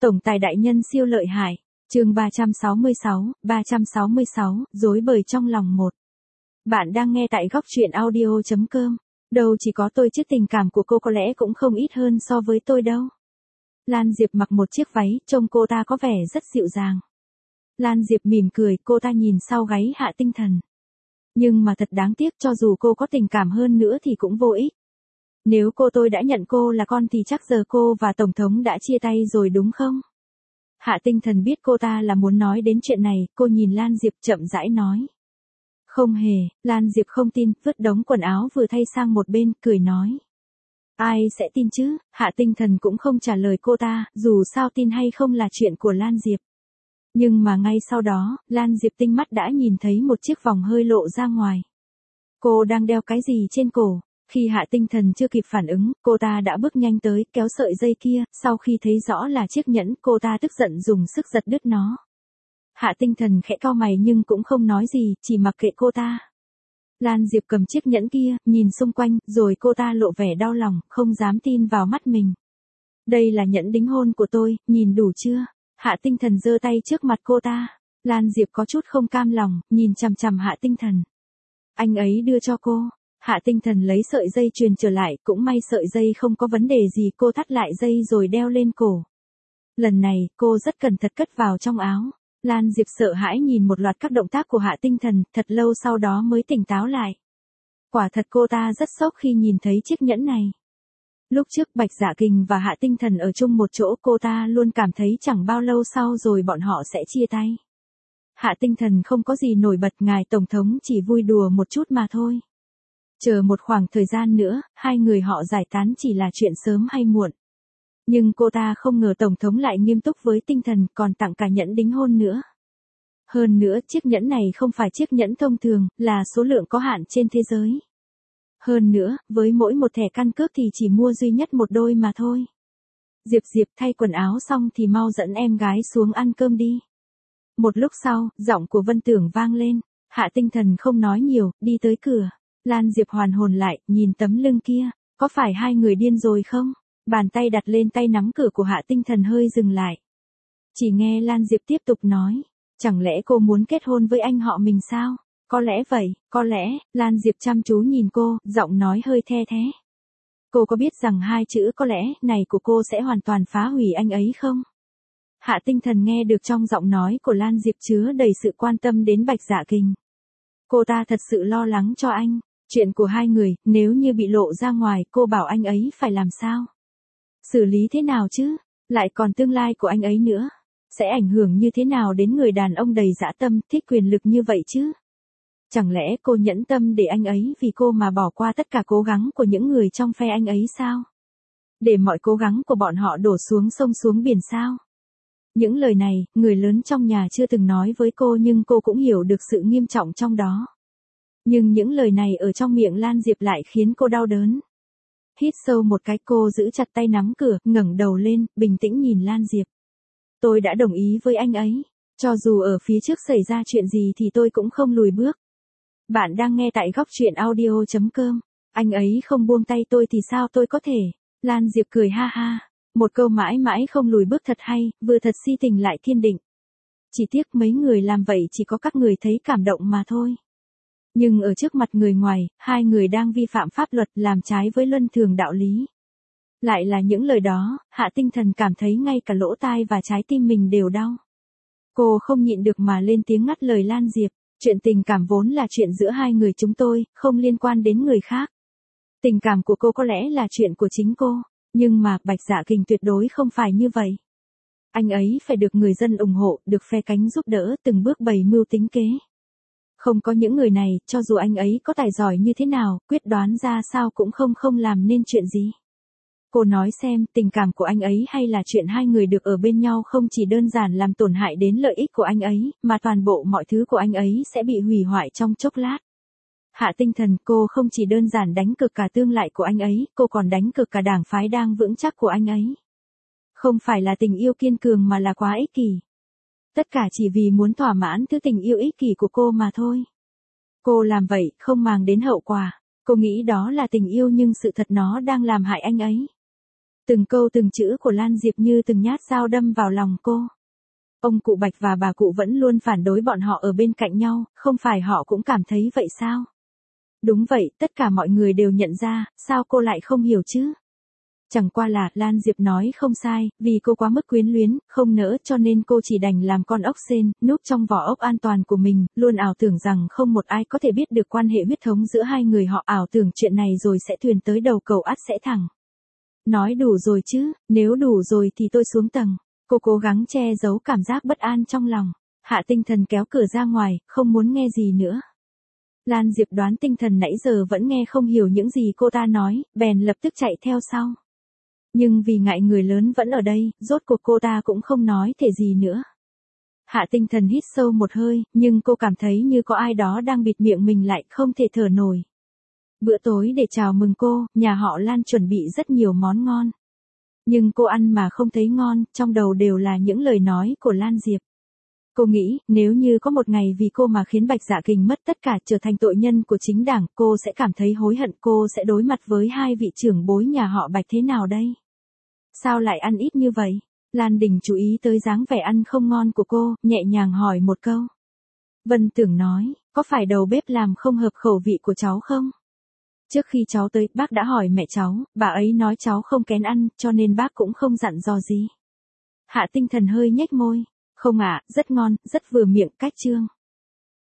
Tổng tài đại nhân siêu lợi hại. Chương 366, rối bời trong lòng một. Bạn đang nghe tại góc truyện audio.com. Đâu chỉ có tôi chứ tình cảm của cô có lẽ cũng không ít hơn so với tôi đâu. Lan Diệp mặc một chiếc váy, trông cô ta có vẻ rất dịu dàng. Lan Diệp mỉm cười, cô ta nhìn sau gáy Hạ Tinh Thần. Nhưng mà thật đáng tiếc, cho dù cô có tình cảm hơn nữa thì cũng vô ích. Nếu tôi đã nhận cô là con thì chắc giờ cô và Tổng thống đã chia tay rồi đúng không? Hạ Tinh Thần biết cô ta là muốn nói đến chuyện này, cô nhìn Lan Diệp chậm rãi nói. Không hề, Lan Diệp không tin, vứt đống quần áo vừa thay sang một bên, cười nói. Ai sẽ tin chứ? Hạ Tinh Thần cũng không trả lời cô ta, dù sao tin hay không là chuyện của Lan Diệp. Nhưng mà ngay sau đó, Lan Diệp tinh mắt đã nhìn thấy một chiếc vòng hơi lộ ra ngoài. Cô đang đeo cái gì trên cổ? Khi Hạ Tinh Thần chưa kịp phản ứng, cô ta đã bước nhanh tới, kéo sợi dây kia, sau khi thấy rõ là chiếc nhẫn, cô ta tức giận dùng sức giật đứt nó. Hạ Tinh Thần khẽ cau mày nhưng cũng không nói gì, chỉ mặc kệ cô ta. Lan Diệp cầm chiếc nhẫn kia, nhìn xung quanh, rồi cô ta lộ vẻ đau lòng, không dám tin vào mắt mình. Đây là nhẫn đính hôn của tôi, nhìn đủ chưa? Hạ Tinh Thần giơ tay trước mặt cô ta. Lan Diệp có chút không cam lòng, nhìn chằm chằm Hạ Tinh Thần. Anh ấy đưa cho cô. Hạ Tinh Thần lấy sợi dây chuyền trở lại, cũng may sợi dây không có vấn đề gì, cô thắt lại dây rồi đeo lên cổ. Lần này, cô rất cẩn thận cất vào trong áo. Lan Diệp sợ hãi nhìn một loạt các động tác của Hạ Tinh Thần, thật lâu sau đó mới tỉnh táo lại. Quả thật cô ta rất sốc khi nhìn thấy chiếc nhẫn này. Lúc trước Bạch Dạ Kình và Hạ Tinh Thần ở chung một chỗ, cô ta luôn cảm thấy chẳng bao lâu sau rồi bọn họ sẽ chia tay. Hạ Tinh Thần không có gì nổi bật, ngài Tổng thống chỉ vui đùa một chút mà thôi. Chờ một khoảng thời gian nữa, hai người họ giải tán chỉ là chuyện sớm hay muộn. Nhưng cô ta không ngờ Tổng thống lại nghiêm túc với Tinh Thần, còn tặng cả nhẫn đính hôn nữa. Hơn nữa, chiếc nhẫn này không phải chiếc nhẫn thông thường, là số lượng có hạn trên thế giới. Hơn nữa, với mỗi một thẻ căn cước thì chỉ mua duy nhất một đôi mà thôi. Diệp thay quần áo xong thì mau dẫn em gái xuống ăn cơm đi. Một lúc sau, giọng của Vân Tưởng vang lên. Hạ Tinh Thần không nói nhiều, đi tới cửa. Lan Diệp hoàn hồn lại, nhìn tấm lưng kia. Có phải hai người điên rồi không? Bàn tay đặt lên tay nắm cửa của Hạ Tinh Thần hơi dừng lại. Chỉ nghe Lan Diệp tiếp tục nói. Chẳng lẽ cô muốn kết hôn với anh họ mình sao? Có lẽ vậy, có lẽ. Lan Diệp chăm chú nhìn cô, giọng nói hơi the thé. Cô có biết rằng hai chữ có lẽ này của cô sẽ hoàn toàn phá hủy anh ấy không? Hạ Tinh Thần nghe được trong giọng nói của Lan Diệp chứa đầy sự quan tâm đến Bạch Dạ Kình. Cô ta thật sự lo lắng cho anh. Chuyện của hai người, nếu như bị lộ ra ngoài, cô bảo anh ấy phải làm sao? Xử lý thế nào chứ? Lại còn tương lai của anh ấy nữa. Sẽ ảnh hưởng như thế nào đến người đàn ông đầy dã tâm, thích quyền lực như vậy chứ? Chẳng lẽ cô nhẫn tâm để anh ấy vì cô mà bỏ qua tất cả cố gắng của những người trong phe anh ấy sao? Để mọi cố gắng của bọn họ đổ xuống sông xuống biển sao? Những lời này, người lớn trong nhà chưa từng nói với cô nhưng cô cũng hiểu được sự nghiêm trọng trong đó. Nhưng những lời này ở trong miệng Lan Diệp lại khiến cô đau đớn. Hít sâu một cái, cô giữ chặt tay nắm cửa, ngẩng đầu lên, bình tĩnh nhìn Lan Diệp. Tôi đã đồng ý với anh ấy. Cho dù ở phía trước xảy ra chuyện gì thì tôi cũng không lùi bước. Bạn đang nghe tại góc truyện audio.com. Anh ấy không buông tay tôi thì sao tôi có thể? Lan Diệp cười ha ha. Một câu mãi mãi không lùi bước thật hay, vừa thật si tình lại kiên định. Chỉ tiếc mấy người làm vậy chỉ có các người thấy cảm động mà thôi. Nhưng ở trước mặt người ngoài, hai người đang vi phạm pháp luật, làm trái với luân thường đạo lý. Lại là những lời đó, Hạ Tinh Thần cảm thấy ngay cả lỗ tai và trái tim mình đều đau. Cô không nhịn được mà lên tiếng ngắt lời Lan Diệp. Chuyện tình cảm vốn là chuyện giữa hai người chúng tôi, không liên quan đến người khác. Tình cảm của cô có lẽ là chuyện của chính cô, nhưng mà Bạch Dạ Kình tuyệt đối không phải như vậy. Anh ấy phải được người dân ủng hộ, được phe cánh giúp đỡ, từng bước bày mưu tính kế. Không có những người này, cho dù anh ấy có tài giỏi như thế nào, quyết đoán ra sao cũng không làm nên chuyện gì. Cô nói xem, tình cảm của anh ấy hay là chuyện hai người được ở bên nhau không chỉ đơn giản làm tổn hại đến lợi ích của anh ấy, mà toàn bộ mọi thứ của anh ấy sẽ bị hủy hoại trong chốc lát. Hạ Tinh Thần, cô không chỉ đơn giản đánh cược cả tương lai của anh ấy, cô còn đánh cược cả đảng phái đang vững chắc của anh ấy. Không phải là tình yêu kiên cường mà là quá ích kỷ. Tất cả chỉ vì muốn thỏa mãn thứ tình yêu ích kỷ của cô mà thôi. Cô làm vậy, không màng đến hậu quả. Cô nghĩ đó là tình yêu nhưng sự thật nó đang làm hại anh ấy. Từng câu từng chữ của Lan Diệp như từng nhát dao đâm vào lòng cô. Ông cụ Bạch và bà cụ vẫn luôn phản đối bọn họ ở bên cạnh nhau, không phải họ cũng cảm thấy vậy sao? Đúng vậy, tất cả mọi người đều nhận ra, sao cô lại không hiểu chứ? Chẳng qua là, Lan Diệp nói không sai, vì cô quá mức quyến luyến, không nỡ cho nên cô chỉ đành làm con ốc sên, núp trong vỏ ốc an toàn của mình, luôn ảo tưởng rằng không một ai có thể biết được quan hệ huyết thống giữa hai người họ, ảo tưởng chuyện này rồi sẽ thuyền tới đầu cầu ắt sẽ thẳng. Nói đủ rồi chứ, nếu đủ rồi thì tôi xuống tầng. Cô cố gắng che giấu cảm giác bất an trong lòng. Hạ Tinh Thần kéo cửa ra ngoài, không muốn nghe gì nữa. Lan Diệp đoán Tinh Thần nãy giờ vẫn nghe không hiểu những gì cô ta nói, bèn lập tức chạy theo sau. Nhưng vì ngại người lớn vẫn ở đây, rốt cuộc cô ta cũng không nói thể gì nữa. Hạ Tinh Thần hít sâu một hơi, nhưng cô cảm thấy như có ai đó đang bịt miệng mình lại, không thể thở nổi. Bữa tối để chào mừng cô, nhà họ Lan chuẩn bị rất nhiều món ngon. Nhưng cô ăn mà không thấy ngon, trong đầu đều là những lời nói của Lan Diệp. Cô nghĩ, nếu như có một ngày vì cô mà khiến Bạch Dạ Kình mất tất cả, trở thành tội nhân của chính đảng, cô sẽ cảm thấy hối hận, cô sẽ đối mặt với hai vị trưởng bối nhà họ Bạch thế nào đây? Sao lại ăn ít như vậy? Lan Đình chú ý tới dáng vẻ ăn không ngon của cô, nhẹ nhàng hỏi một câu. Vân Tưởng nói, có phải đầu bếp làm không hợp khẩu vị của cháu không? Trước khi cháu tới, bác đã hỏi mẹ cháu, bà ấy nói cháu không kén ăn, cho nên bác cũng không dặn dò gì. Hạ Tinh Thần hơi nhếch môi. Không ạ, rất ngon, rất vừa miệng, cách chương.